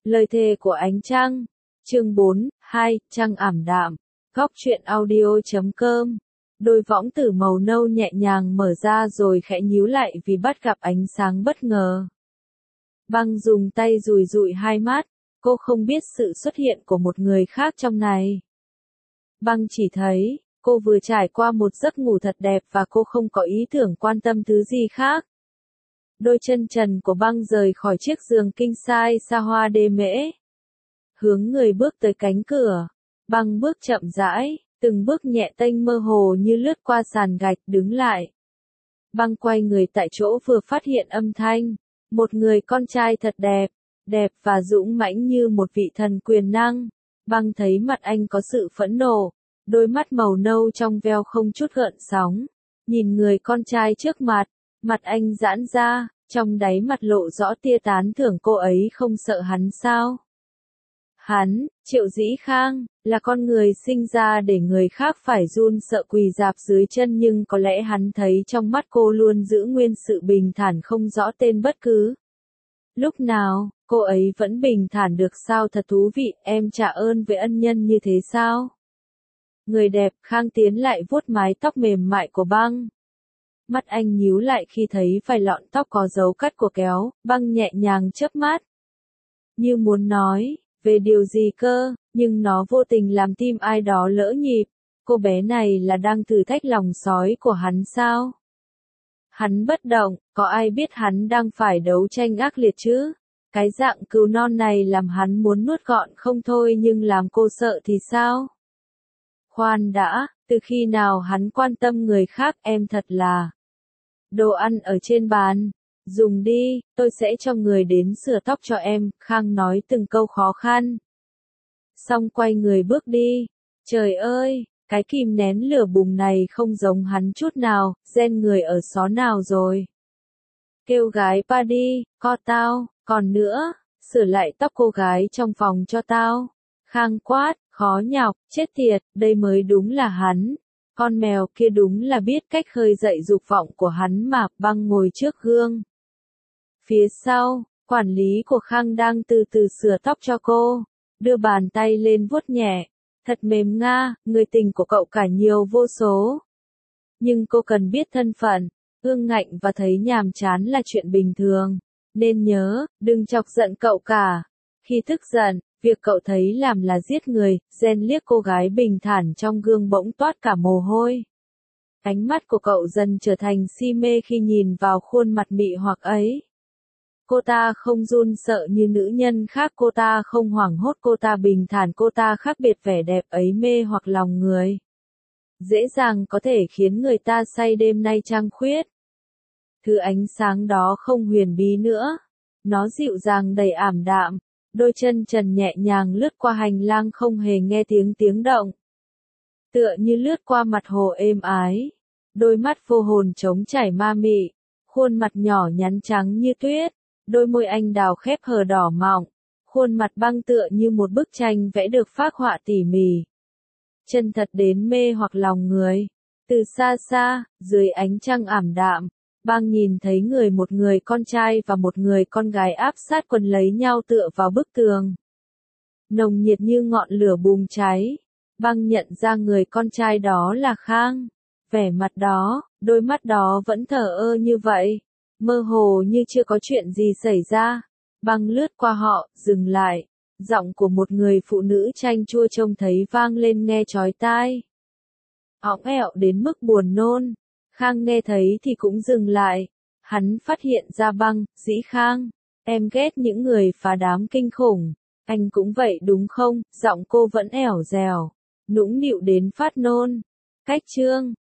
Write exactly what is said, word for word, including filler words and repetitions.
Lời thề của ánh trăng. Chương bốn, hai, trăng ảm đạm. Góc truyện audio chấm com. Đôi võng tử màu nâu nhẹ nhàng mở ra rồi khẽ nhíu lại vì bắt gặp ánh sáng bất ngờ. Băng dùng tay dùi dụi hai mắt, cô không biết sự xuất hiện của một người khác trong này. Băng chỉ thấy, cô vừa trải qua một giấc ngủ thật đẹp và cô không có ý tưởng quan tâm thứ gì khác. Đôi chân trần của băng rời khỏi chiếc giường king size xa hoa đê mễ. Hướng người bước tới cánh cửa. Băng bước chậm rãi, từng bước nhẹ tênh mơ hồ như lướt qua sàn gạch đứng lại. Băng quay người tại chỗ vừa phát hiện âm thanh. Một người con trai thật đẹp, đẹp và dũng mãnh như một vị thần quyền năng. Băng thấy mặt anh có sự phẫn nộ, đôi mắt màu nâu trong veo không chút gợn sóng. Nhìn người con trai trước mặt, mặt anh giãn ra, trong đáy mặt lộ rõ tia tán thưởng. Cô ấy không sợ hắn sao? Hắn, Triệu Dĩ Khang, là con người sinh ra để người khác phải run sợ quỳ rạp dưới chân, nhưng có lẽ hắn thấy trong mắt cô luôn giữ nguyên sự bình thản không rõ tên bất cứ lúc nào. Cô ấy vẫn bình thản được sao? Thật thú vị, em trả ơn với ân nhân như thế sao? Người đẹp. Khang tiến lại vuốt mái tóc mềm mại của băng. Mắt anh nhíu lại khi thấy vài lọn tóc có dấu cắt của kéo. Băng nhẹ nhàng chớp mắt, như muốn nói về điều gì cơ, nhưng nó vô tình làm tim ai đó lỡ nhịp. Cô bé này là đang thử thách lòng sói của hắn sao? Hắn bất động, có ai biết hắn đang phải đấu tranh ác liệt chứ? Cái dạng cừu non này làm hắn muốn nuốt gọn không thôi, nhưng làm cô sợ thì sao? Khoan đã, từ khi nào hắn quan tâm người khác? Em thật là... Đồ ăn ở trên bàn. Dùng đi, tôi sẽ cho người đến sửa tóc cho em. Khang nói từng câu khó khăn. Xong quay người bước đi. Trời ơi, cái kìm nén lửa bùng này không giống hắn chút nào. Gen người ở xó nào rồi? Kêu gái pa đi, co tao. Còn nữa, sửa lại tóc cô gái trong phòng cho tao. Khang quát, khó nhọc, chết tiệt, đây mới đúng là hắn. Con mèo kia đúng là biết cách khơi dậy dục vọng của hắn mà. Băng ngồi trước gương. Phía sau, quản lý của Khang đang từ từ sửa tóc cho cô, đưa bàn tay lên vuốt nhẹ. Thật mềm nga, người tình của cậu cả nhiều vô số. Nhưng cô cần biết thân phận, ương ngạnh và thấy nhàm chán là chuyện bình thường. Nên nhớ, đừng chọc giận cậu cả. Khi tức giận, việc cậu thấy làm là giết người. Gen liếc cô gái bình thản trong gương bỗng toát cả mồ hôi. Ánh mắt của cậu dần trở thành si mê khi nhìn vào khuôn mặt mị hoặc ấy. Cô ta không run sợ như nữ nhân khác, cô ta không hoảng hốt, cô ta bình thản, cô ta khác biệt. Vẻ đẹp ấy mê hoặc lòng người. Dễ dàng có thể khiến người ta say đêm nay trăng khuyết. Thứ ánh sáng đó không huyền bí nữa. Nó dịu dàng đầy ảm đạm. Đôi chân trần nhẹ nhàng lướt qua hành lang không hề nghe tiếng tiếng động. Tựa như lướt qua mặt hồ êm ái. Đôi mắt vô hồn trống chảy ma mị. Khuôn mặt nhỏ nhắn trắng như tuyết. Đôi môi anh đào khép hờ đỏ mọng. Khuôn mặt băng tựa như một bức tranh vẽ được phác họa tỉ mỉ. Chân thật đến mê hoặc lòng người. Từ xa xa, dưới ánh trăng ảm đạm, băng nhìn thấy người một người con trai và một người con gái áp sát quần lấy nhau tựa vào bức tường. Nồng nhiệt như ngọn lửa bùng cháy. Băng nhận ra người con trai đó là Khang. Vẻ mặt đó, đôi mắt đó vẫn thờ ơ như vậy. Mơ hồ như chưa có chuyện gì xảy ra. Băng lướt qua họ, dừng lại. Giọng của một người phụ nữ chanh chua trông thấy vang lên nghe chói tai. Ỏng ẻo đến mức buồn nôn. Khang nghe thấy thì cũng dừng lại. Hắn phát hiện ra băng. Dĩ Khang, em ghét những người phá đám kinh khủng. Anh cũng vậy đúng không? Giọng cô vẫn ẻo dẻo, nũng nịu đến phát nôn. Cách chương